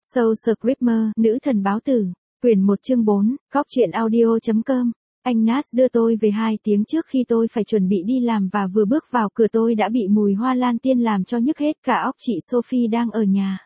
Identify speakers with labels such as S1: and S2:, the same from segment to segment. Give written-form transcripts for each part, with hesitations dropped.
S1: Soul Screamer, nữ thần báo tử, quyển 1 chương 4, góc truyện audio.com. Anh Nas đưa tôi về 2 tiếng trước khi tôi phải chuẩn bị đi làm và vừa bước vào cửa tôi đã bị mùi hoa lan tiên làm cho nhức hết cả óc. Chị Sophie đang ở nhà.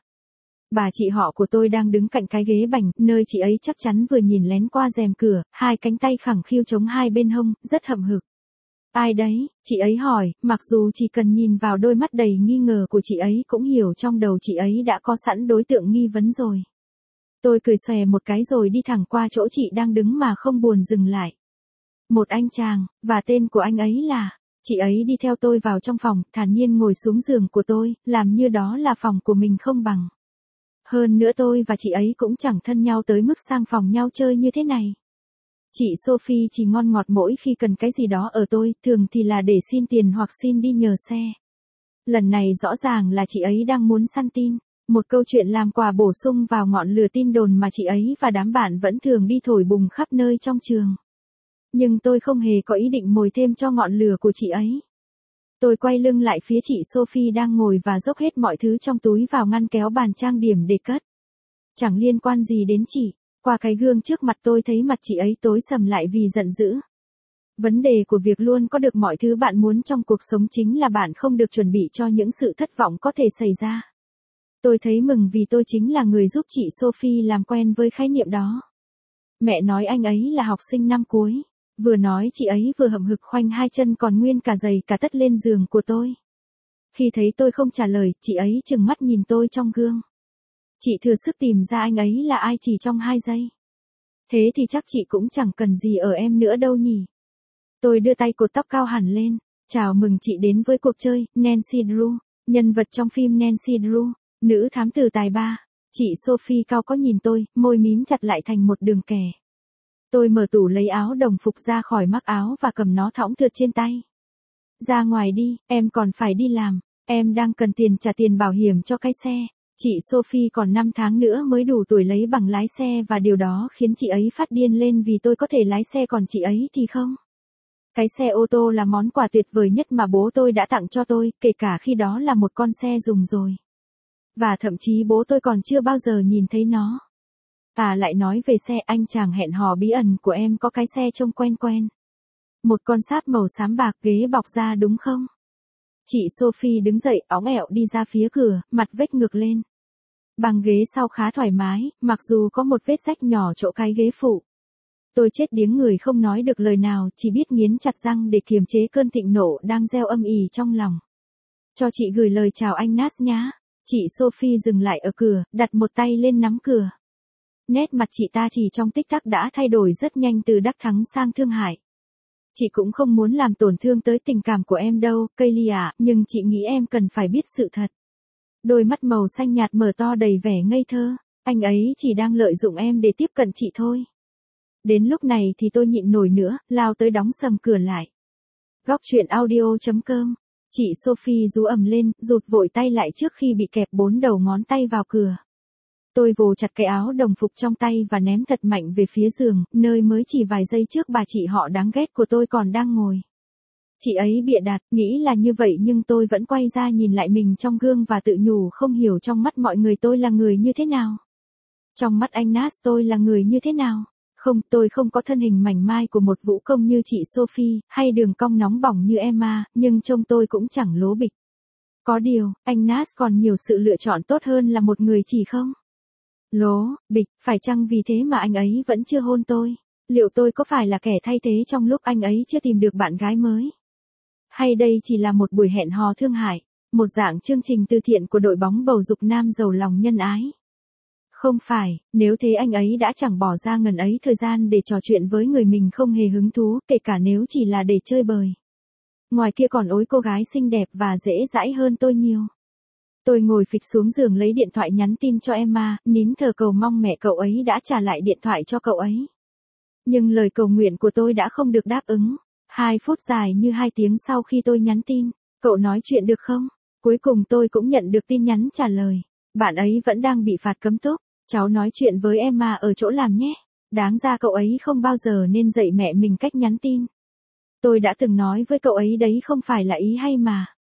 S1: Bà chị họ của tôi đang đứng cạnh cái ghế bành, nơi chị ấy chắc chắn vừa nhìn lén qua rèm cửa, hai cánh tay khẳng khiu chống hai bên hông, rất hậm hực. Ai đấy, chị ấy hỏi, mặc dù chỉ cần nhìn vào đôi mắt đầy nghi ngờ của chị ấy cũng hiểu trong đầu chị ấy đã có sẵn đối tượng nghi vấn rồi. Tôi cười xòe một cái rồi đi thẳng qua chỗ chị đang đứng mà không buồn dừng lại. Một anh chàng, và tên của anh ấy là... Chị ấy đi theo tôi vào trong phòng, thản nhiên ngồi xuống giường của tôi, làm như đó là phòng của mình không bằng. Hơn nữa tôi và chị ấy cũng chẳng thân nhau tới mức sang phòng nhau chơi như thế này. Chị Sophie chỉ ngon ngọt mỗi khi cần cái gì đó ở tôi, thường thì là để xin tiền hoặc xin đi nhờ xe. Lần này rõ ràng là chị ấy đang muốn săn tin, một câu chuyện làm quà bổ sung vào ngọn lửa tin đồn mà chị ấy và đám bạn vẫn thường đi thổi bùng khắp nơi trong trường. Nhưng tôi không hề có ý định mồi thêm cho ngọn lửa của chị ấy. Tôi quay lưng lại phía chị Sophie đang ngồi và dốc hết mọi thứ trong túi vào ngăn kéo bàn trang điểm để cất. Chẳng liên quan gì đến chị. Qua cái gương trước mặt tôi thấy mặt chị ấy tối sầm lại vì giận dữ. Vấn đề của việc luôn có được mọi thứ bạn muốn trong cuộc sống chính là bạn không được chuẩn bị cho những sự thất vọng có thể xảy ra. Tôi thấy mừng vì tôi chính là người giúp chị Sophie làm quen với khái niệm đó. Mẹ nói anh ấy là học sinh năm cuối. Vừa nói chị ấy vừa hậm hực khoanh hai chân còn nguyên cả giày cả tất lên giường của tôi. Khi thấy tôi không trả lời, chị ấy trừng mắt nhìn tôi trong gương. Chị thừa sức tìm ra anh ấy là ai chỉ trong 2 giây. Thế thì chắc chị cũng chẳng cần gì ở em nữa đâu nhỉ. Tôi đưa tay cột tóc cao hẳn lên. Chào mừng chị đến với cuộc chơi, Nancy Drew. Nhân vật trong phim Nancy Drew, nữ thám tử tài ba. Chị Sophie cao có nhìn tôi, môi mím chặt lại thành một đường kẻ. Tôi mở tủ lấy áo đồng phục ra khỏi mắc áo và cầm nó thõng thượt trên tay. Ra ngoài đi, em còn phải đi làm. Em đang cần tiền trả tiền bảo hiểm cho cái xe. Chị Sophie còn 5 tháng nữa mới đủ tuổi lấy bằng lái xe và điều đó khiến chị ấy phát điên lên vì tôi có thể lái xe còn chị ấy thì không. Cái xe ô tô là món quà tuyệt vời nhất mà bố tôi đã tặng cho tôi, kể cả khi đó là một con xe dùng rồi. Và thậm chí bố tôi còn chưa bao giờ nhìn thấy nó. À lại nói về xe, anh chàng hẹn hò bí ẩn của em có cái xe trông quen quen. Một con Saab màu xám bạc, ghế bọc da đúng không? Chị Sophie đứng dậy, óng ẹo đi ra phía cửa, mặt vết ngược lên. Bằng ghế sau khá thoải mái, mặc dù có một vết rách nhỏ chỗ cái ghế phụ. Tôi chết điếng người không nói được lời nào, chỉ biết nghiến chặt răng để kiềm chế cơn thịnh nộ đang gieo âm ỉ trong lòng. Cho chị gửi lời chào anh Nas nhá. Chị Sophie dừng lại ở cửa, đặt một tay lên nắm cửa. Nét mặt chị ta chỉ trong tích tắc đã thay đổi rất nhanh từ đắc thắng sang thương hại. Chị cũng không muốn làm tổn thương tới tình cảm của em đâu, Kaylee ạ, nhưng chị nghĩ em cần phải biết sự thật. Đôi mắt màu xanh nhạt mở to đầy vẻ ngây thơ, anh ấy chỉ đang lợi dụng em để tiếp cận chị thôi. Đến lúc này thì tôi nhịn nổi nữa, lao tới đóng sầm cửa lại. Góc truyện audio.com. Chị Sophie rú ầm lên, rụt vội tay lại trước khi bị kẹp 4 đầu ngón tay vào cửa. Tôi vồ chặt cái áo đồng phục trong tay và ném thật mạnh về phía giường, nơi mới chỉ vài giây trước bà chị họ đáng ghét của tôi còn đang ngồi. Chị ấy bịa đặt, nghĩ là như vậy nhưng tôi vẫn quay ra nhìn lại mình trong gương và tự nhủ không hiểu trong mắt mọi người tôi là người như thế nào. Trong mắt anh Nas tôi là người như thế nào? Không, tôi không có thân hình mảnh mai của một vũ công như chị Sophie, hay đường cong nóng bỏng như Emma, nhưng trông tôi cũng chẳng lố bịch. Có điều, anh Nas còn nhiều sự lựa chọn tốt hơn là một người chỉ không? Lố, bịch, phải chăng vì thế mà anh ấy vẫn chưa hôn tôi? Liệu tôi có phải là kẻ thay thế trong lúc anh ấy chưa tìm được bạn gái mới? Hay đây chỉ là một buổi hẹn hò thương hại, một dạng chương trình từ thiện của đội bóng bầu dục nam giàu lòng nhân ái? Không phải, nếu thế anh ấy đã chẳng bỏ ra ngần ấy thời gian để trò chuyện với người mình không hề hứng thú, kể cả nếu chỉ là để chơi bời. Ngoài kia còn ối cô gái xinh đẹp và dễ dãi hơn tôi nhiều. Tôi ngồi phịch xuống giường lấy điện thoại nhắn tin cho Emma, nín thở cầu mong mẹ cậu ấy đã trả lại điện thoại cho cậu ấy. Nhưng lời cầu nguyện của tôi đã không được đáp ứng. 2 phút dài như 2 tiếng sau khi tôi nhắn tin, cậu nói chuyện được không? Cuối cùng tôi cũng nhận được tin nhắn trả lời. Bạn ấy vẫn đang bị phạt cấm túc. Cháu nói chuyện với Emma ở chỗ làm nhé. Đáng ra cậu ấy không bao giờ nên dạy mẹ mình cách nhắn tin. Tôi đã từng nói với cậu ấy đấy không phải là ý hay mà.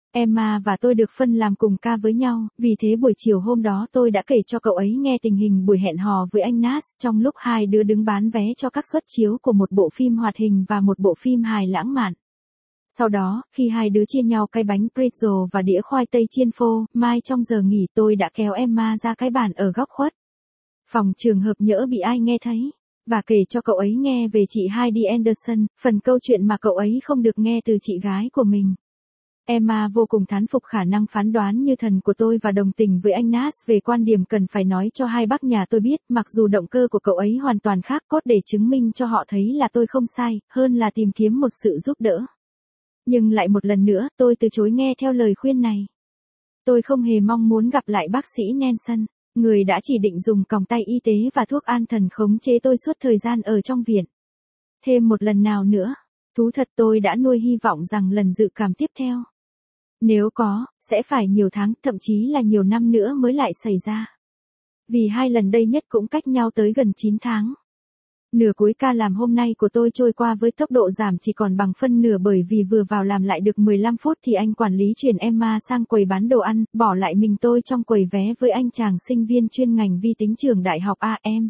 S1: Emma và tôi được phân làm cùng ca với nhau, vì thế buổi chiều hôm đó tôi đã kể cho cậu ấy nghe tình hình buổi hẹn hò với anh Nas, trong lúc hai đứa đứng bán vé cho các suất chiếu của một bộ phim hoạt hình và một bộ phim hài lãng mạn. Sau đó, khi hai đứa chia nhau cái bánh pretzel và đĩa khoai tây chiên phô, mai trong giờ nghỉ tôi đã kéo Emma ra cái bàn ở góc khuất phòng trường hợp nhỡ bị ai nghe thấy, và kể cho cậu ấy nghe về chị Heidi Anderson, phần câu chuyện mà cậu ấy không được nghe từ chị gái của mình. Emma vô cùng thán phục khả năng phán đoán như thần của tôi và đồng tình với anh Nas về quan điểm cần phải nói cho hai bác nhà tôi biết, mặc dù động cơ của cậu ấy hoàn toàn khác cốt để chứng minh cho họ thấy là tôi không sai, hơn là tìm kiếm một sự giúp đỡ. Nhưng lại một lần nữa, tôi từ chối nghe theo lời khuyên này. Tôi không hề mong muốn gặp lại bác sĩ Nelson, người đã chỉ định dùng còng tay y tế và thuốc an thần khống chế tôi suốt thời gian ở trong viện. Thêm một lần nào nữa, thú thật tôi đã nuôi hy vọng rằng lần dự cảm tiếp theo, nếu có, sẽ phải nhiều tháng, thậm chí là nhiều năm nữa mới lại xảy ra. Vì hai lần đây nhất cũng cách nhau tới gần 9 tháng. Nửa cuối ca làm hôm nay của tôi trôi qua với tốc độ giảm chỉ còn bằng phân nửa bởi vì vừa vào làm lại được 15 phút thì anh quản lý chuyển Emma sang quầy bán đồ ăn, bỏ lại mình tôi trong quầy vé với anh chàng sinh viên chuyên ngành vi tính trường đại học AM.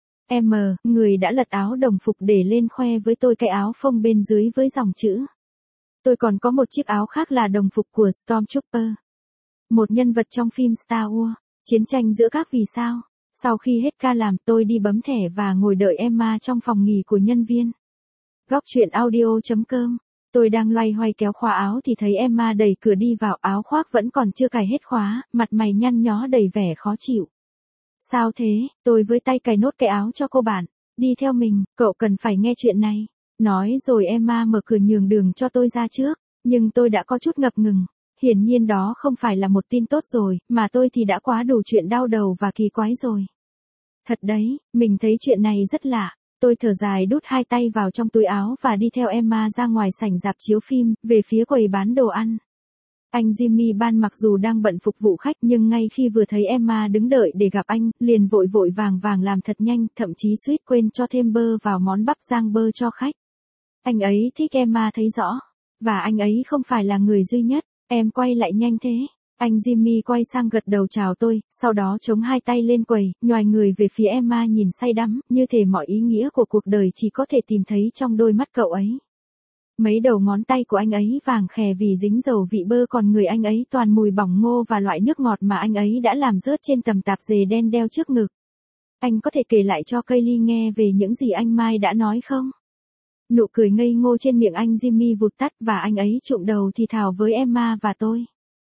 S1: Người đã lật áo đồng phục để lên khoe với tôi cái áo phông bên dưới với dòng chữ. Tôi còn có một chiếc áo khác là đồng phục của Stormtrooper. Một nhân vật trong phim Star Wars, chiến tranh giữa các vì sao. Sau khi hết ca làm tôi đi bấm thẻ và ngồi đợi Emma trong phòng nghỉ của nhân viên. Góc chuyện audio.com. Tôi đang loay hoay kéo khóa áo thì thấy Emma đẩy cửa đi vào, áo khoác vẫn còn chưa cài hết khóa, mặt mày nhăn nhó đầy vẻ khó chịu. Sao thế? Tôi với tay cài nốt cái áo cho cô bạn. Đi theo mình, cậu cần phải nghe chuyện này. Nói rồi Emma mở cửa nhường đường cho tôi ra trước, nhưng tôi đã có chút ngập ngừng. Hiển nhiên đó không phải là một tin tốt rồi, mà tôi thì đã quá đủ chuyện đau đầu và kỳ quái rồi. Thật đấy, mình thấy chuyện này rất lạ. Tôi thở dài đút hai tay vào trong túi áo và đi theo Emma ra ngoài sảnh rạp chiếu phim, về phía quầy bán đồ ăn. Anh Jimmy Ban mặc dù đang bận phục vụ khách nhưng ngay khi vừa thấy Emma đứng đợi để gặp anh, liền vội vội vàng vàng làm thật nhanh, thậm chí suýt quên cho thêm bơ vào món bắp rang bơ cho khách. Anh ấy thích Emma thấy rõ. Và anh ấy không phải là người duy nhất. Em quay lại nhanh thế. Anh Jimmy quay sang gật đầu chào tôi, sau đó chống hai tay lên quầy, nhoài người về phía Emma nhìn say đắm, như thể mọi ý nghĩa của cuộc đời chỉ có thể tìm thấy trong đôi mắt cậu ấy. Mấy đầu ngón tay của anh ấy vàng khè vì dính dầu vị bơ, còn người anh ấy toàn mùi bỏng ngô và loại nước ngọt mà anh ấy đã làm rớt trên tầm tạp dề đen đeo trước ngực. Anh có thể kể lại cho Kaylee nghe về những gì anh Mai đã nói không? Nụ cười ngây ngô trên miệng anh Jimmy vụt tắt và anh ấy trụm đầu thì thào với Emma và tôi.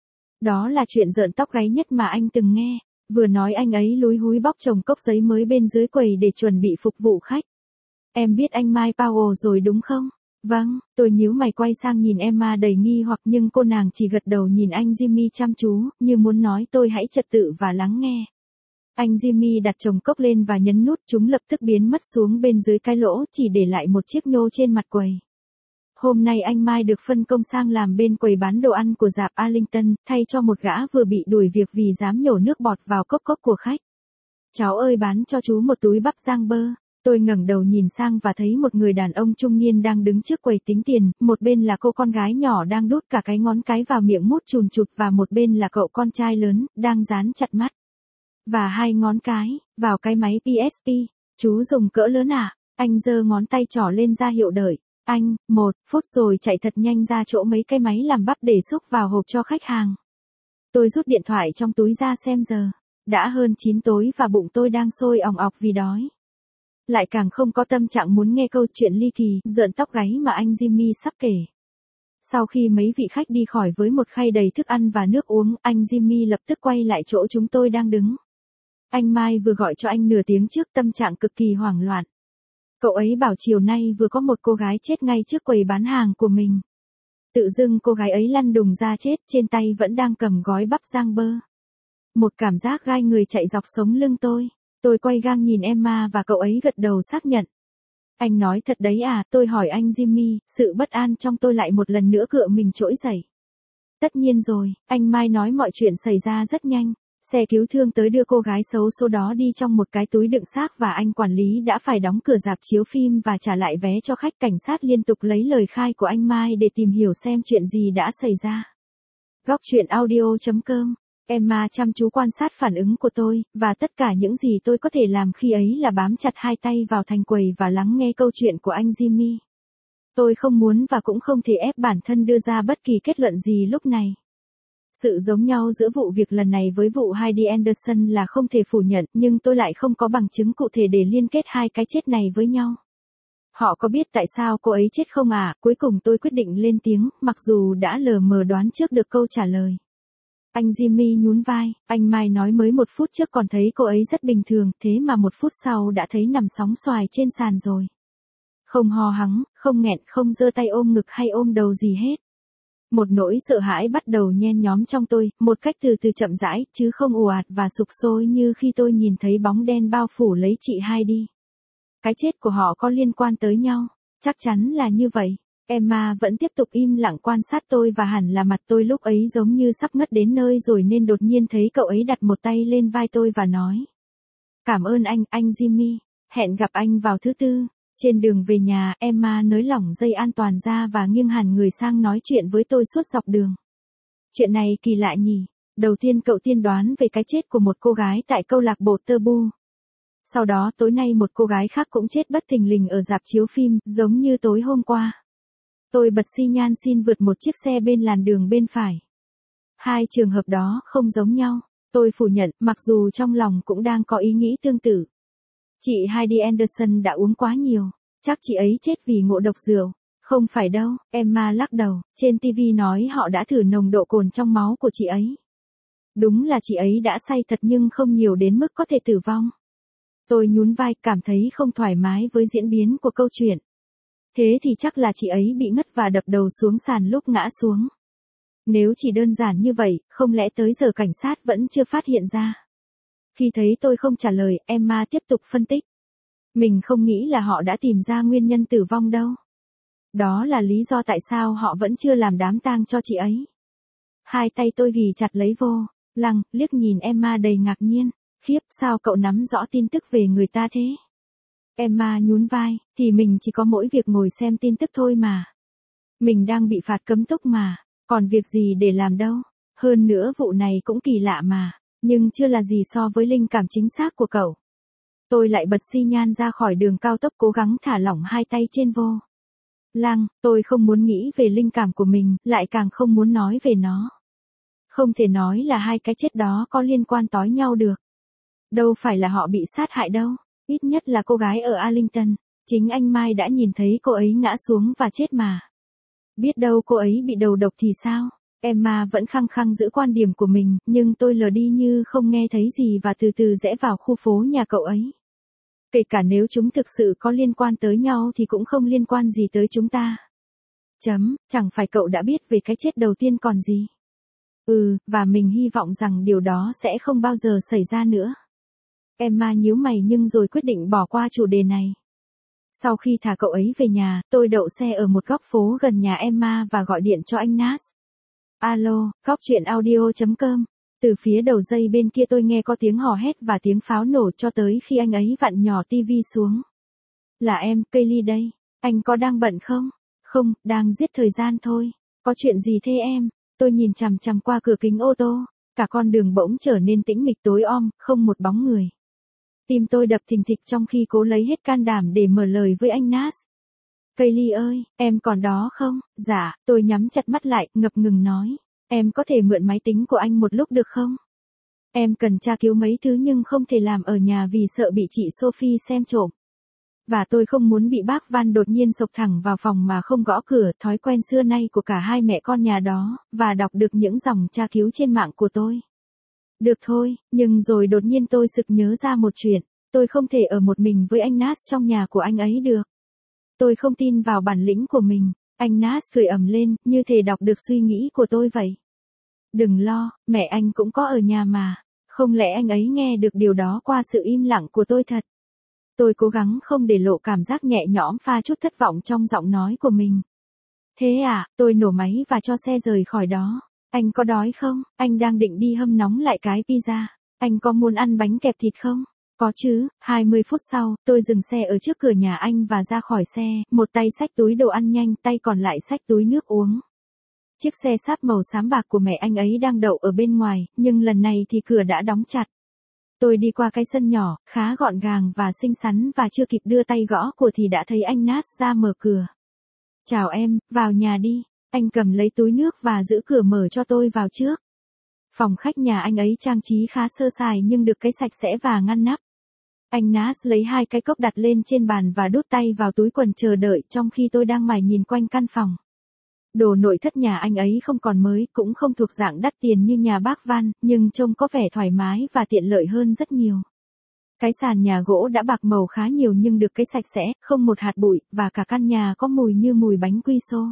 S1: Đó là chuyện rợn tóc gáy nhất mà anh từng nghe. Vừa nói anh ấy lúi húi bóc chồng cốc giấy mới bên dưới quầy để chuẩn bị phục vụ khách. Em biết anh Mike Powell rồi đúng không? Vâng, tôi nhíu mày quay sang nhìn Emma đầy nghi hoặc nhưng cô nàng chỉ gật đầu nhìn anh Jimmy chăm chú, như muốn nói tôi hãy trật tự và lắng nghe. Anh Jimmy đặt chồng cốc lên và nhấn nút, chúng lập tức biến mất xuống bên dưới cái lỗ, chỉ để lại một chiếc nhô trên mặt quầy. Hôm nay anh Mai được phân công sang làm bên quầy bán đồ ăn của rạp Arlington, thay cho một gã vừa bị đuổi việc vì dám nhổ nước bọt vào cốc cốc của khách. Cháu ơi, bán cho chú một túi bắp rang bơ. Tôi ngẩng đầu nhìn sang và thấy một người đàn ông trung niên đang đứng trước quầy tính tiền, một bên là cô con gái nhỏ đang đút cả cái ngón cái vào miệng mút chùn chụt và một bên là cậu con trai lớn, đang dán chặt mắt. Và hai ngón cái, vào cái máy PSP. Chú dùng cỡ lớn à? Anh giơ ngón tay trỏ lên ra hiệu đợi. Anh, 1 phút rồi chạy thật nhanh ra chỗ mấy cái máy làm bắp để xúc vào hộp cho khách hàng. Tôi rút điện thoại trong túi ra xem giờ. Đã hơn 9 tối và bụng tôi đang sôi òng ọc vì đói. Lại càng không có tâm trạng muốn nghe câu chuyện ly kỳ, rợn tóc gáy mà anh Jimmy sắp kể. Sau khi mấy vị khách đi khỏi với một khay đầy thức ăn và nước uống, anh Jimmy lập tức quay lại chỗ chúng tôi đang đứng. Anh Mai vừa gọi cho anh nửa tiếng trước, tâm trạng cực kỳ hoảng loạn. Cậu ấy bảo chiều nay vừa có một cô gái chết ngay trước quầy bán hàng của mình. Tự dưng cô gái ấy lăn đùng ra chết, trên tay vẫn đang cầm gói bắp rang bơ. Một cảm giác gai người chạy dọc sống lưng tôi. Tôi quay gang nhìn Emma và cậu ấy gật đầu xác nhận. Anh nói thật đấy à? Tôi hỏi anh Jimmy, sự bất an trong tôi lại một lần nữa cựa mình trỗi dậy. Tất nhiên rồi, anh Mai nói mọi chuyện xảy ra rất nhanh. Xe cứu thương tới đưa cô gái xấu số đó đi trong một cái túi đựng xác và anh quản lý đã phải đóng cửa rạp chiếu phim và trả lại vé cho khách. Cảnh sát liên tục lấy lời khai của anh Mai để tìm hiểu xem chuyện gì đã xảy ra. Góc truyện audio.com. Emma chăm chú quan sát phản ứng của tôi, và tất cả những gì tôi có thể làm khi ấy là bám chặt hai tay vào thành quầy và lắng nghe câu chuyện của anh Jimmy. Tôi không muốn và cũng không thể ép bản thân đưa ra bất kỳ kết luận gì lúc này. Sự giống nhau giữa vụ việc lần này với vụ Heidi Anderson là không thể phủ nhận, nhưng tôi lại không có bằng chứng cụ thể để liên kết hai cái chết này với nhau. Họ có biết tại sao cô ấy chết không à? Cuối cùng tôi quyết định lên tiếng, mặc dù đã lờ mờ đoán trước được câu trả lời. Anh Jimmy nhún vai, anh Mai nói mới một phút trước còn thấy cô ấy rất bình thường, thế mà một phút sau đã thấy nằm sóng xoài trên sàn rồi. Không ho hắng, không nghẹn, không giơ tay ôm ngực hay ôm đầu gì hết. Một nỗi sợ hãi bắt đầu nhen nhóm trong tôi, một cách từ từ chậm rãi, chứ không ồ ạt và sục sôi như khi tôi nhìn thấy bóng đen bao phủ lấy chị Heidi. Cái chết của họ có liên quan tới nhau, chắc chắn là như vậy. Emma vẫn tiếp tục im lặng quan sát tôi và hẳn là mặt tôi lúc ấy giống như sắp ngất đến nơi rồi nên đột nhiên thấy cậu ấy đặt một tay lên vai tôi và nói. Cảm ơn anh Jimmy, hẹn gặp anh vào thứ Tư. Trên đường về nhà, Emma nới lỏng dây an toàn ra và nghiêng hẳn người sang nói chuyện với tôi suốt dọc đường. Chuyện này kỳ lạ nhỉ. Đầu tiên cậu tiên đoán về cái chết của một cô gái tại câu lạc bộ Tabu. Sau đó tối nay một cô gái khác cũng chết bất thình lình ở rạp chiếu phim, giống như tối hôm qua. Tôi bật xi nhan xin vượt một chiếc xe bên làn đường bên phải. Hai trường hợp đó không giống nhau. Tôi phủ nhận, mặc dù trong lòng cũng đang có ý nghĩ tương tự. Chị Heidi Anderson đã uống quá nhiều. Chắc chị ấy chết vì ngộ độc rượu. Không phải đâu, Emma lắc đầu. Trên TV nói họ đã thử nồng độ cồn trong máu của chị ấy. Đúng là chị ấy đã say thật nhưng không nhiều đến mức có thể tử vong. Tôi nhún vai, cảm thấy không thoải mái với diễn biến của câu chuyện. Thế thì chắc là chị ấy bị ngất và đập đầu xuống sàn lúc ngã xuống. Nếu chỉ đơn giản như vậy, không lẽ tới giờ cảnh sát vẫn chưa phát hiện ra? Khi thấy tôi không trả lời, Emma tiếp tục phân tích. Mình không nghĩ là họ đã tìm ra nguyên nhân tử vong đâu. Đó là lý do tại sao họ vẫn chưa làm đám tang cho chị ấy. Hai tay tôi ghì chặt lấy vô lăng, liếc nhìn Emma đầy ngạc nhiên. Khiếp, sao cậu nắm rõ tin tức về người ta thế? Emma nhún vai, thì mình chỉ có mỗi việc ngồi xem tin tức thôi mà. Mình đang bị phạt cấm túc mà, còn việc gì để làm đâu. Hơn nữa vụ này cũng kỳ lạ mà, nhưng chưa là gì so với linh cảm chính xác của cậu. Tôi lại bật xi nhan ra khỏi đường cao tốc cố gắng thả lỏng hai tay trên vô lăng, tôi không muốn nghĩ về linh cảm của mình, lại càng không muốn nói về nó. Không thể nói là hai cái chết đó có liên quan tới nhau được. Đâu phải là họ bị sát hại đâu, ít nhất là cô gái ở Arlington. Chính anh Mai đã nhìn thấy cô ấy ngã xuống và chết mà. Biết đâu cô ấy bị đầu độc thì sao? Emma vẫn khăng khăng giữ quan điểm của mình, nhưng tôi lờ đi như không nghe thấy gì và từ từ rẽ vào khu phố nhà cậu ấy. Kể cả nếu chúng thực sự có liên quan tới nhau thì cũng không liên quan gì tới chúng ta. Chẳng phải cậu đã biết về cái chết đầu tiên còn gì? Và mình hy vọng rằng điều đó sẽ không bao giờ xảy ra nữa. Emma nhíu mày nhưng rồi quyết định bỏ qua chủ đề này. Sau khi thả cậu ấy về nhà, tôi đậu xe ở một góc phố gần nhà Emma và gọi điện cho anh Nas. Alo, góc truyện audio.com. Từ phía đầu dây bên kia tôi nghe có tiếng hò hét và tiếng pháo nổ cho tới khi anh ấy vặn nhỏ tivi xuống. Là em, Kaylee đây. Anh có đang bận không? Không, đang giết thời gian thôi. Có chuyện gì thế em? Tôi nhìn chằm chằm qua cửa kính ô tô. Cả con đường bỗng trở nên tĩnh mịch tối om, không một bóng người. Tim tôi đập thình thịch trong khi cố lấy hết can đảm để mở lời với anh Nas. Kaylee ơi, em còn đó không? Dạ, tôi nhắm chặt mắt lại, ngập ngừng nói. Em có thể mượn máy tính của anh một lúc được không? Em cần tra cứu mấy thứ nhưng không thể làm ở nhà vì sợ bị chị Sophie xem trộm. Và tôi không muốn bị bác Van đột nhiên xộc thẳng vào phòng mà không gõ cửa, thói quen xưa nay của cả hai mẹ con nhà đó, và đọc được những dòng tra cứu trên mạng của tôi. Được thôi, nhưng rồi đột nhiên tôi sực nhớ ra một chuyện, tôi không thể ở một mình với anh Nas trong nhà của anh ấy được. Tôi không tin vào bản lĩnh của mình, anh Nas cười ầm lên, như thể đọc được suy nghĩ của tôi vậy. Đừng lo, mẹ anh cũng có ở nhà mà, không lẽ anh ấy nghe được điều đó qua sự im lặng của tôi thật. Tôi cố gắng không để lộ cảm giác nhẹ nhõm pha chút thất vọng trong giọng nói của mình. Thế à, tôi nổ máy và cho xe rời khỏi đó. Anh có đói không? Anh đang định đi hâm nóng lại cái pizza. Anh có muốn ăn bánh kẹp thịt không? Có chứ. 20 phút sau, tôi dừng xe ở trước cửa nhà anh và ra khỏi xe, một tay xách túi đồ ăn nhanh, tay còn lại xách túi nước uống. Chiếc xe sáp màu xám bạc của mẹ anh ấy đang đậu ở bên ngoài, nhưng lần này thì cửa đã đóng chặt. Tôi đi qua cái sân nhỏ, khá gọn gàng và xinh xắn và chưa kịp đưa tay gõ cửa thì đã thấy anh Nas ra mở cửa. Chào em, vào nhà đi. Anh cầm lấy túi nước và giữ cửa mở cho tôi vào trước. Phòng khách nhà anh ấy trang trí khá sơ sài nhưng được cái sạch sẽ và ngăn nắp. Anh Nas lấy 2 cái cốc đặt lên trên bàn và đút tay vào túi quần chờ đợi trong khi tôi đang mải nhìn quanh căn phòng. Đồ nội thất nhà anh ấy không còn mới, cũng không thuộc dạng đắt tiền như nhà bác Van, nhưng trông có vẻ thoải mái và tiện lợi hơn rất nhiều. Cái sàn nhà gỗ đã bạc màu khá nhiều nhưng được cái sạch sẽ, không một hạt bụi, và cả căn nhà có mùi như mùi bánh quy xô.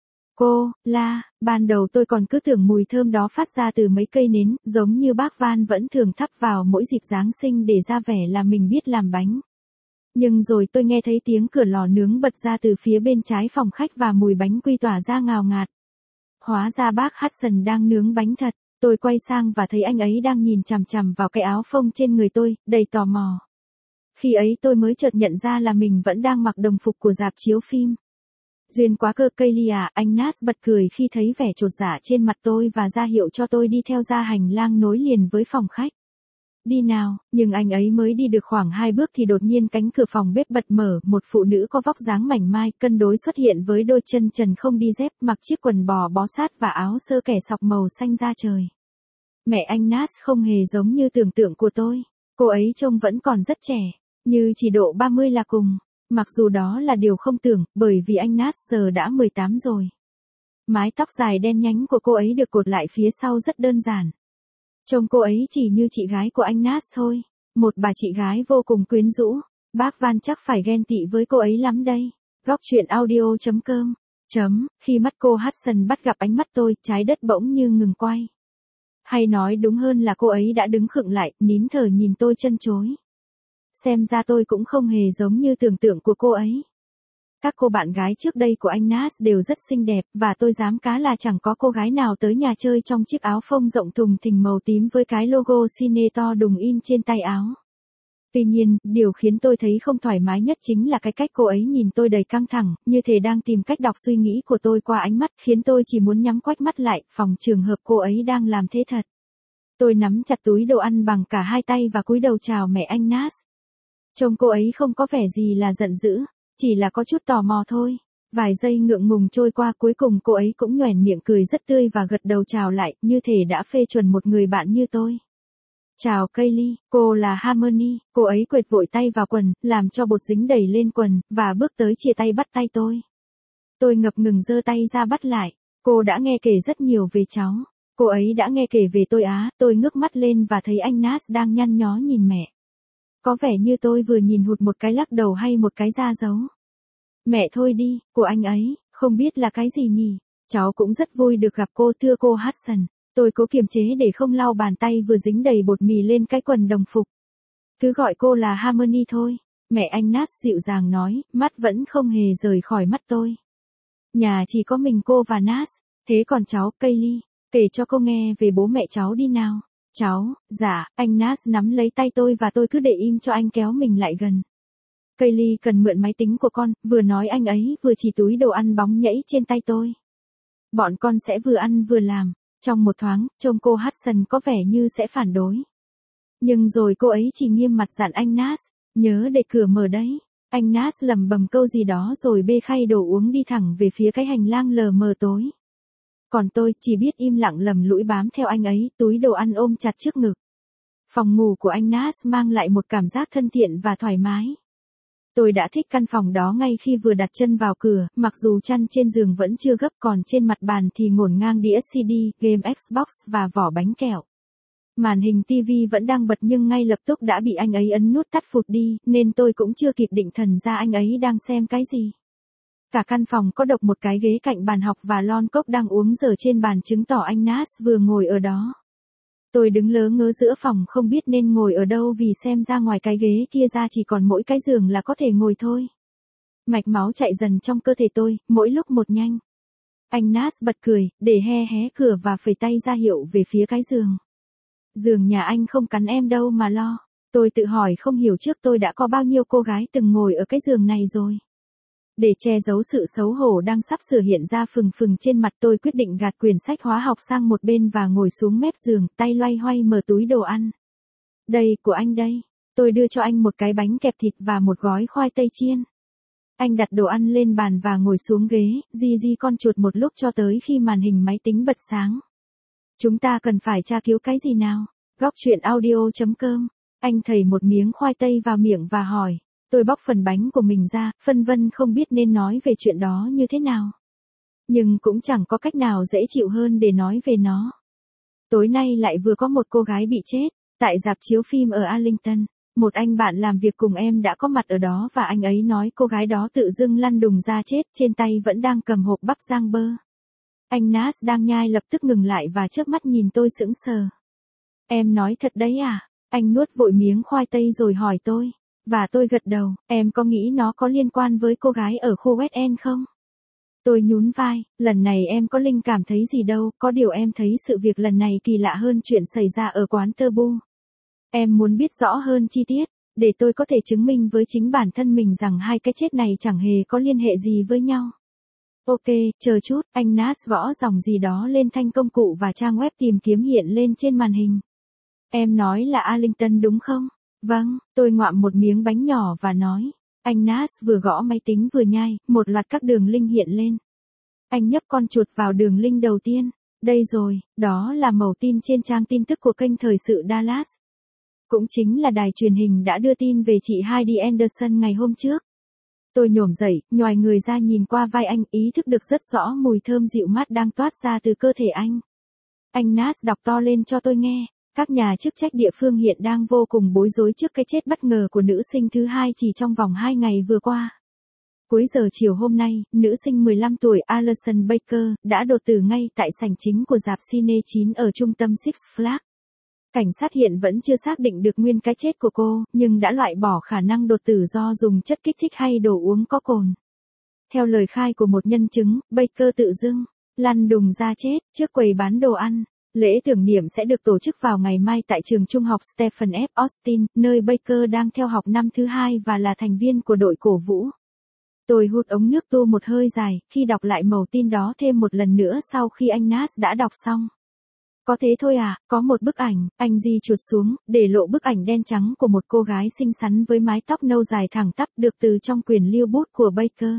S1: Ban đầu tôi còn cứ tưởng mùi thơm đó phát ra từ mấy cây nến, giống như bác Van vẫn thường thắp vào mỗi dịp Giáng sinh để ra vẻ là mình biết làm bánh. Nhưng rồi tôi nghe thấy tiếng cửa lò nướng bật ra từ phía bên trái phòng khách và mùi bánh quy tỏa ra ngào ngạt. Hóa ra bác Hudson đang nướng bánh thật. Tôi quay sang và thấy anh ấy đang nhìn chằm chằm vào cái áo phông trên người tôi, đầy tò mò. Khi ấy tôi mới chợt nhận ra là mình vẫn đang mặc đồng phục của rạp chiếu phim. Duyên quá cơ Kaylee à, anh Nas bật cười khi thấy vẻ chột dạ trên mặt tôi và ra hiệu cho tôi đi theo ra hành lang nối liền với phòng khách. Đi nào, nhưng anh ấy mới đi được khoảng 2 bước thì đột nhiên cánh cửa phòng bếp bật mở, một phụ nữ có vóc dáng mảnh mai, cân đối xuất hiện với đôi chân trần không đi dép, mặc chiếc quần bò bó sát và áo sơ kẻ sọc màu xanh da trời. Mẹ anh Nas không hề giống như tưởng tượng của tôi, cô ấy trông vẫn còn rất trẻ, như chỉ độ 30 là cùng, mặc dù đó là điều không tưởng, bởi vì anh Nas giờ đã 18 rồi. Mái tóc dài đen nhánh của cô ấy được cột lại phía sau rất đơn giản. Trông cô ấy chỉ như chị gái của anh Nas thôi, một bà chị gái vô cùng quyến rũ, bác Van chắc phải ghen tị với cô ấy lắm đây. Góc truyện audio.com. Khi mắt cô Hudson bắt gặp ánh mắt tôi, trái đất bỗng như ngừng quay. Hay nói đúng hơn là cô ấy đã đứng khựng lại, nín thở nhìn tôi chân chối. Xem ra tôi cũng không hề giống như tưởng tượng của cô ấy. Các cô bạn gái trước đây của anh Nas đều rất xinh đẹp, và tôi dám cá là chẳng có cô gái nào tới nhà chơi trong chiếc áo phông rộng thùng thình màu tím với cái logo Cine to đùng in trên tay áo. Tuy nhiên, điều khiến tôi thấy không thoải mái nhất chính là cái cách cô ấy nhìn tôi đầy căng thẳng, như thể đang tìm cách đọc suy nghĩ của tôi qua ánh mắt, khiến tôi chỉ muốn nhắm quách mắt lại, phòng trường hợp cô ấy đang làm thế thật. Tôi nắm chặt túi đồ ăn bằng cả 2 tay và cúi đầu chào mẹ anh Nas. Trông cô ấy không có vẻ gì là giận dữ, chỉ là có chút tò mò thôi. Vài giây ngượng ngùng trôi qua, cuối cùng cô ấy cũng nhoẻn miệng cười rất tươi và gật đầu chào lại, như thể đã phê chuẩn một người bạn như tôi. Chào Kaylee, cô là Harmony. Cô ấy quệt vội tay vào quần, làm cho bột dính đầy lên quần, và bước tới chia tay bắt tay tôi. Tôi ngập ngừng giơ tay ra bắt lại. Cô đã nghe kể rất nhiều về cháu. Cô ấy đã nghe kể về tôi á. Tôi ngước mắt lên và thấy anh Nas đang nhăn nhó nhìn mẹ. Có vẻ như tôi vừa nhìn hụt một cái lắc đầu hay một cái da dấu. Mẹ thôi đi, của anh ấy, không biết là cái gì nhỉ? Cháu cũng rất vui được gặp cô, thưa cô Hudson. Tôi cố kiềm chế để không lau bàn tay vừa dính đầy bột mì lên cái quần đồng phục. Cứ gọi cô là Harmony thôi. Mẹ anh Nas dịu dàng nói, mắt vẫn không hề rời khỏi mắt tôi. Nhà chỉ có mình cô và Nas, thế còn cháu, Kaylee, kể cho cô nghe về bố mẹ cháu đi nào. Cháu, dạ, anh Nas nắm lấy tay tôi và tôi cứ để im cho anh kéo mình lại gần. Kaylee cần mượn máy tính của con, vừa nói anh ấy vừa chỉ túi đồ ăn bóng nhảy trên tay tôi. Bọn con sẽ vừa ăn vừa làm. Trong một thoáng, trông cô Hudson có vẻ như sẽ phản đối. Nhưng rồi cô ấy chỉ nghiêm mặt dặn anh Nas, nhớ để cửa mở đấy. Anh Nas lẩm bẩm câu gì đó rồi bê khay đồ uống đi thẳng về phía cái hành lang lờ mờ tối. Còn tôi chỉ biết im lặng lầm lũi bám theo anh ấy, túi đồ ăn ôm chặt trước ngực. Phòng ngủ của anh Nas mang lại một cảm giác thân thiện và thoải mái. Tôi đã thích căn phòng đó ngay khi vừa đặt chân vào cửa, mặc dù chăn trên giường vẫn chưa gấp, còn trên mặt bàn thì ngổn ngang đĩa CD, game Xbox và vỏ bánh kẹo. Màn hình TV vẫn đang bật nhưng ngay lập tức đã bị anh ấy ấn nút tắt phụt đi, nên tôi cũng chưa kịp định thần ra anh ấy đang xem cái gì. Cả căn phòng có độc một cái ghế cạnh bàn học và lon cốc đang uống dở trên bàn, chứng tỏ anh Nas vừa ngồi ở đó. Tôi đứng lớ ngớ giữa phòng không biết nên ngồi ở đâu vì xem ra ngoài cái ghế kia ra chỉ còn mỗi cái giường là có thể ngồi thôi. Mạch máu chạy dần trong cơ thể tôi, mỗi lúc một nhanh. Anh Nas bật cười, để hé cửa và phẩy tay ra hiệu về phía cái giường. Giường nhà anh không cắn em đâu mà lo. Tôi tự hỏi không hiểu trước tôi đã có bao nhiêu cô gái từng ngồi ở cái giường này rồi. Để che giấu sự xấu hổ đang sắp sửa hiện ra phừng phừng trên mặt, tôi quyết định gạt quyển sách hóa học sang một bên và ngồi xuống mép giường, tay loay hoay mở túi đồ ăn. Đây, của anh đây. Tôi đưa cho anh một cái bánh kẹp thịt và một gói khoai tây chiên. Anh đặt đồ ăn lên bàn và ngồi xuống ghế, di con chuột một lúc cho tới khi màn hình máy tính bật sáng. Chúng ta cần phải tra cứu cái gì nào? Góc truyện audio.com. Anh thầy một miếng khoai tây vào miệng và hỏi. Tôi bóc phần bánh của mình ra, phân vân không biết nên nói về chuyện đó như thế nào. Nhưng cũng chẳng có cách nào dễ chịu hơn để nói về nó. Tối nay lại vừa có một cô gái bị chết, tại rạp chiếu phim ở Arlington. Một anh bạn làm việc cùng em đã có mặt ở đó và anh ấy nói cô gái đó tự dưng lăn đùng ra chết, trên tay vẫn đang cầm hộp bắp rang bơ. Anh Nas đang nhai lập tức ngừng lại và chớp mắt nhìn tôi sững sờ. Em nói thật đấy à? Anh nuốt vội miếng khoai tây rồi hỏi tôi. Và tôi gật đầu, em có nghĩ nó có liên quan với cô gái ở khu West End không? Tôi nhún vai, lần này em có linh cảm thấy gì đâu, có điều em thấy sự việc lần này kỳ lạ hơn chuyện xảy ra ở quán Tơ-bu. Em muốn biết rõ hơn chi tiết, để tôi có thể chứng minh với chính bản thân mình rằng hai cái chết này chẳng hề có liên hệ gì với nhau. Ok, chờ chút, anh Nas gõ dòng gì đó lên thanh công cụ và trang web tìm kiếm hiện lên trên màn hình. Em nói là Arlington đúng không? Vâng, tôi ngoạm một miếng bánh nhỏ và nói. Anh Nas vừa gõ máy tính vừa nhai, một loạt các đường link hiện lên. Anh nhấp con chuột vào đường link đầu tiên. Đây rồi, đó là mẩu tin trên trang tin tức của kênh thời sự Dallas. Cũng chính là đài truyền hình đã đưa tin về chị Heidi Anderson ngày hôm trước. Tôi nhổm dậy, nhoài người ra nhìn qua vai anh, ý thức được rất rõ mùi thơm dịu mát đang toát ra từ cơ thể anh. Anh Nas đọc to lên cho tôi nghe. Các nhà chức trách địa phương hiện đang vô cùng bối rối trước cái chết bất ngờ của nữ sinh thứ hai chỉ trong vòng 2 ngày vừa qua. Cuối giờ chiều hôm nay, nữ sinh 15 tuổi Alison Baker đã đột tử ngay tại sảnh chính của rạp Cine 9 ở trung tâm Six Flags. Cảnh sát hiện vẫn chưa xác định được nguyên cái chết của cô, nhưng đã loại bỏ khả năng đột tử do dùng chất kích thích hay đồ uống có cồn. Theo lời khai của một nhân chứng, Baker tự dưng lăn đùng ra chết trước quầy bán đồ ăn. Lễ tưởng niệm sẽ được tổ chức vào ngày mai tại trường trung học Stephen F. Austin, nơi Baker đang theo học năm thứ 2 và là thành viên của đội cổ vũ. Tôi hút ống nước tu một hơi dài, khi đọc lại mẩu tin đó thêm một lần nữa sau khi anh Nas đã đọc xong. Có thế thôi à, có một bức ảnh, anh di chuột xuống, để lộ bức ảnh đen trắng của một cô gái xinh xắn với mái tóc nâu dài thẳng tắp được từ trong quyển lưu bút của Baker.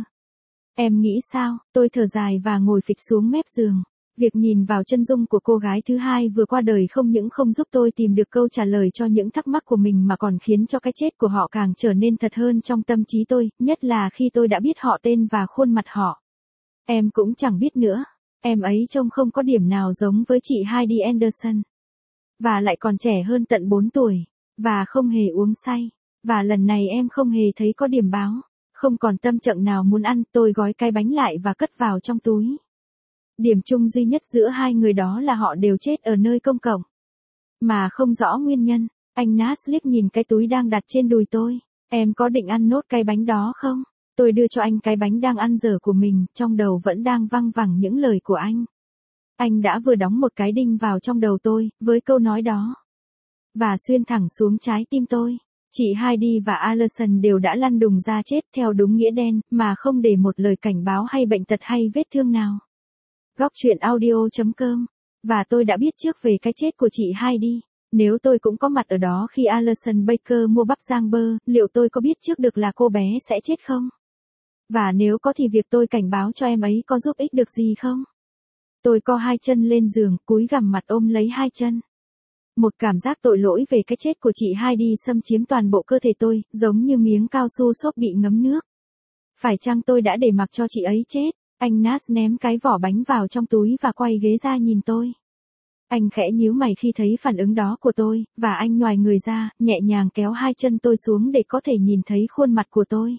S1: Em nghĩ sao? Tôi thở dài và ngồi phịch xuống mép giường. Việc nhìn vào chân dung của cô gái thứ hai vừa qua đời không những không giúp tôi tìm được câu trả lời cho những thắc mắc của mình mà còn khiến cho cái chết của họ càng trở nên thật hơn trong tâm trí tôi, nhất là khi tôi đã biết họ tên và khuôn mặt họ. Em cũng chẳng biết nữa. Em ấy trông không có điểm nào giống với chị Heidi Anderson. Và lại còn trẻ hơn tận 4 tuổi. Và không hề uống say. Và lần này em không hề thấy có điểm báo. Không còn tâm trạng nào muốn ăn, tôi gói cái bánh lại và cất vào trong túi. Điểm chung duy nhất giữa hai người đó là họ đều chết ở nơi công cộng. Mà không rõ nguyên nhân. Anh Nas liếc nhìn cái túi đang đặt trên đùi tôi. Em có định ăn nốt cái bánh đó không? Tôi đưa cho anh cái bánh đang ăn dở của mình, trong đầu vẫn đang văng vẳng những lời của anh. Anh đã vừa đóng một cái đinh vào trong đầu tôi, với câu nói đó. Và xuyên thẳng xuống trái tim tôi. Chị Heidi và Alison đều đã lăn đùng ra chết theo đúng nghĩa đen, mà không để một lời cảnh báo hay bệnh tật hay vết thương nào. Góc truyện audio.com. Và tôi đã biết trước về cái chết của chị Heidi. Nếu tôi cũng có mặt ở đó khi Alison Baker mua bắp rang bơ, liệu tôi có biết trước được là cô bé sẽ chết không? Và nếu có thì việc tôi cảnh báo cho em ấy có giúp ích được gì không? Tôi co hai chân lên giường, cúi gằm mặt ôm lấy hai chân. Một cảm giác tội lỗi về cái chết của chị Heidi xâm chiếm toàn bộ cơ thể tôi, giống như miếng cao su xốp bị ngấm nước. Phải chăng tôi đã để mặc cho chị ấy chết? Anh Nas ném cái vỏ bánh vào trong túi và quay ghế ra nhìn tôi. Anh khẽ nhíu mày khi thấy phản ứng đó của tôi, và anh nhoài người ra, nhẹ nhàng kéo hai chân tôi xuống để có thể nhìn thấy khuôn mặt của tôi.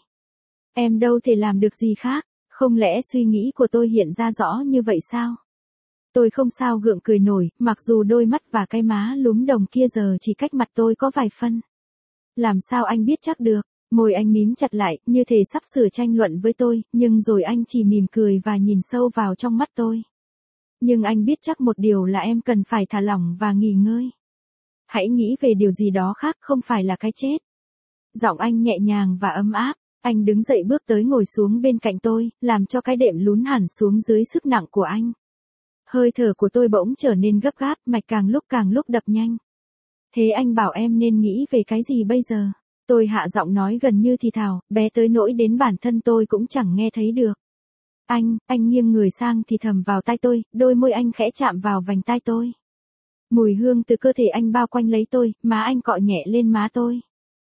S1: Em đâu thể làm được gì khác, không lẽ suy nghĩ của tôi hiện ra rõ như vậy sao? Tôi không sao gượng cười nổi, mặc dù đôi mắt và cái má lúm đồng kia giờ chỉ cách mặt tôi có vài phân. Làm sao anh biết chắc được? Môi anh mím chặt lại, như thể sắp sửa tranh luận với tôi, nhưng rồi anh chỉ mỉm cười và nhìn sâu vào trong mắt tôi. Nhưng anh biết chắc một điều là em cần phải thả lỏng và nghỉ ngơi. Hãy nghĩ về điều gì đó khác, không phải là cái chết. Giọng anh nhẹ nhàng và ấm áp. Anh đứng dậy bước tới ngồi xuống bên cạnh tôi, làm cho cái đệm lún hẳn xuống dưới sức nặng của anh. Hơi thở của tôi bỗng trở nên gấp gáp, mạch càng lúc đập nhanh. Thế anh bảo em nên nghĩ về cái gì bây giờ? Tôi hạ giọng nói gần như thì thào, bé tới nỗi đến bản thân tôi cũng chẳng nghe thấy được. Anh nghiêng người sang thì thầm vào tai tôi, đôi môi anh khẽ chạm vào vành tai tôi. Mùi hương từ cơ thể anh bao quanh lấy tôi, má anh cọ nhẹ lên má tôi.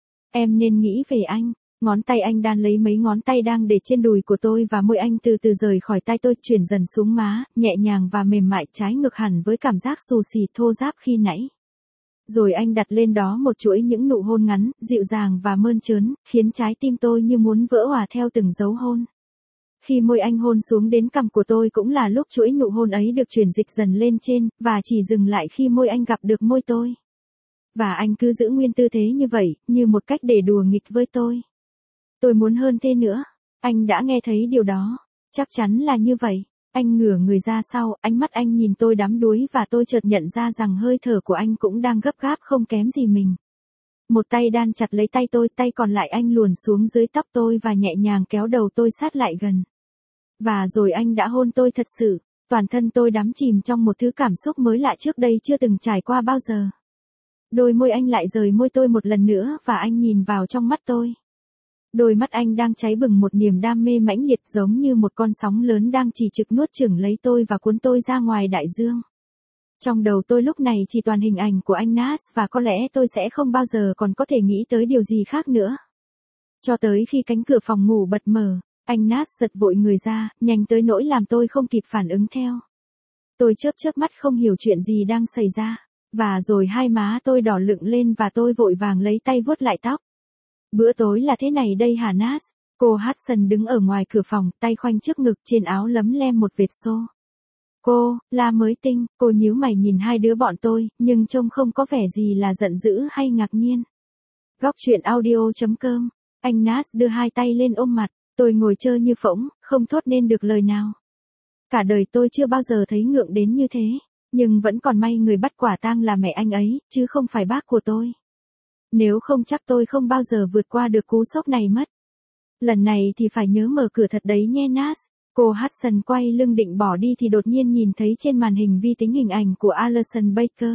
S1: Em nên nghĩ về anh. Ngón tay anh đan lấy mấy ngón tay đang để trên đùi của tôi và môi anh từ từ rời khỏi tai tôi, chuyển dần xuống má, nhẹ nhàng và mềm mại trái ngược hẳn với cảm giác xù xì thô ráp khi nãy. Rồi anh đặt lên đó một chuỗi những nụ hôn ngắn, dịu dàng và mơn trớn, khiến trái tim tôi như muốn vỡ òa theo từng dấu hôn. Khi môi anh hôn xuống đến cằm của tôi cũng là lúc chuỗi nụ hôn ấy được chuyển dịch dần lên trên, và chỉ dừng lại khi môi anh gặp được môi tôi. Và anh cứ giữ nguyên tư thế như vậy, như một cách để đùa nghịch với tôi. Tôi muốn hơn thế nữa. Anh đã nghe thấy điều đó. Chắc chắn là như vậy. Anh ngửa người ra sau, ánh mắt anh nhìn tôi đắm đuối và tôi chợt nhận ra rằng hơi thở của anh cũng đang gấp gáp không kém gì mình. Một tay đan chặt lấy tay tôi, tay còn lại anh luồn xuống dưới tóc tôi và nhẹ nhàng kéo đầu tôi sát lại gần. Và rồi anh đã hôn tôi thật sự. Toàn thân tôi đắm chìm trong một thứ cảm xúc mới lạ trước đây chưa từng trải qua bao giờ. Đôi môi anh lại rời môi tôi một lần nữa và anh nhìn vào trong mắt tôi. Đôi mắt anh đang cháy bừng một niềm đam mê mãnh liệt, giống như một con sóng lớn đang chỉ trực nuốt chửng lấy tôi và cuốn tôi ra ngoài đại dương. Trong đầu tôi lúc này chỉ toàn hình ảnh của anh Nas và có lẽ tôi sẽ không bao giờ còn có thể nghĩ tới điều gì khác nữa. Cho tới khi cánh cửa phòng ngủ bật mở, anh Nas giật vội người ra, nhanh tới nỗi làm tôi không kịp phản ứng theo. Tôi chớp mắt không hiểu chuyện gì đang xảy ra, và rồi hai má tôi đỏ lựng lên và tôi vội vàng lấy tay vuốt lại tóc. Bữa tối là thế này đây hả Nas? Cô Hudson đứng ở ngoài cửa phòng, tay khoanh trước ngực, trên áo lấm lem một vệt xô. Cô, là mới tinh, cô nhíu mày nhìn hai đứa bọn tôi, nhưng trông không có vẻ gì là giận dữ hay ngạc nhiên. Góc truyện audio.com, anh Nas đưa hai tay lên ôm mặt, tôi ngồi trơ như phỗng, không thốt nên được lời nào. Cả đời tôi chưa bao giờ thấy ngượng đến như thế, nhưng vẫn còn may người bắt quả tang là mẹ anh ấy, chứ không phải bác của tôi. Nếu không chắc tôi không bao giờ vượt qua được cú sốc này mất. Lần này thì phải nhớ mở cửa thật đấy nhé Nas. Cô Hudson quay lưng định bỏ đi thì đột nhiên nhìn thấy trên màn hình vi tính hình ảnh của Alison Baker.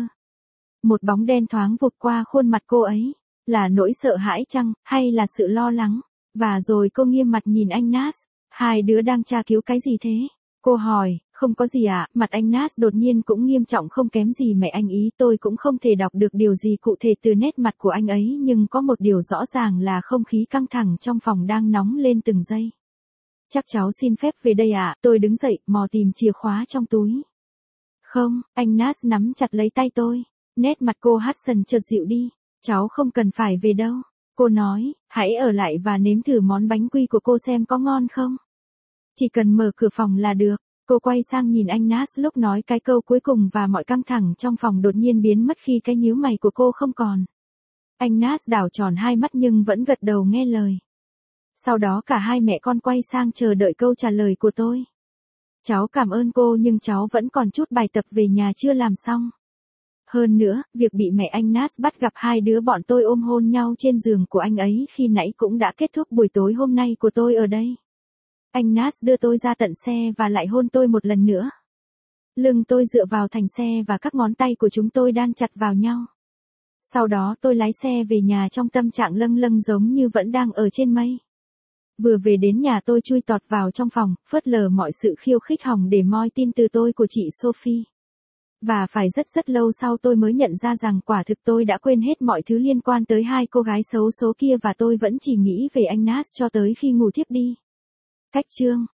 S1: Một bóng đen thoáng vụt qua khuôn mặt cô ấy. Là nỗi sợ hãi chăng, hay là sự lo lắng? Và rồi cô nghiêm mặt nhìn anh Nas. Hai đứa đang tra cứu cái gì thế? Cô hỏi. Không có gì ạ, mặt anh Nas đột nhiên cũng nghiêm trọng không kém gì mẹ anh ý. Tôi cũng không thể đọc được điều gì cụ thể từ nét mặt của anh ấy, nhưng có một điều rõ ràng là không khí căng thẳng trong phòng đang nóng lên từng giây. Chắc cháu xin phép về đây ạ. Tôi đứng dậy, mò tìm chìa khóa trong túi. Không, anh Nas nắm chặt lấy tay tôi. Nét mặt cô Hudson chợt dịu đi. Cháu không cần phải về đâu. Cô nói, hãy ở lại và nếm thử món bánh quy của cô xem có ngon không. Chỉ cần mở cửa phòng là được. Cô quay sang nhìn anh Nas lúc nói cái câu cuối cùng và mọi căng thẳng trong phòng đột nhiên biến mất khi cái nhíu mày của cô không còn. Anh Nas đảo tròn hai mắt nhưng vẫn gật đầu nghe lời. Sau đó cả hai mẹ con quay sang chờ đợi câu trả lời của tôi. Cháu cảm ơn cô nhưng cháu vẫn còn chút bài tập về nhà chưa làm xong. Hơn nữa, việc bị mẹ anh Nas bắt gặp hai đứa bọn tôi ôm hôn nhau trên giường của anh ấy khi nãy cũng đã kết thúc buổi tối hôm nay của tôi ở đây. Anh Nas đưa tôi ra tận xe và lại hôn tôi một lần nữa. Lưng tôi dựa vào thành xe và các ngón tay của chúng tôi đan chặt vào nhau. Sau đó tôi lái xe về nhà trong tâm trạng lâng lâng giống như vẫn đang ở trên mây. Vừa về đến nhà tôi chui tọt vào trong phòng, phớt lờ mọi sự khiêu khích hỏng để moi tin từ tôi của chị Sophie. Và phải rất lâu sau tôi mới nhận ra rằng quả thực tôi đã quên hết mọi thứ liên quan tới hai cô gái xấu số kia và tôi vẫn chỉ nghĩ về anh Nas cho tới khi ngủ thiếp đi. Cách chương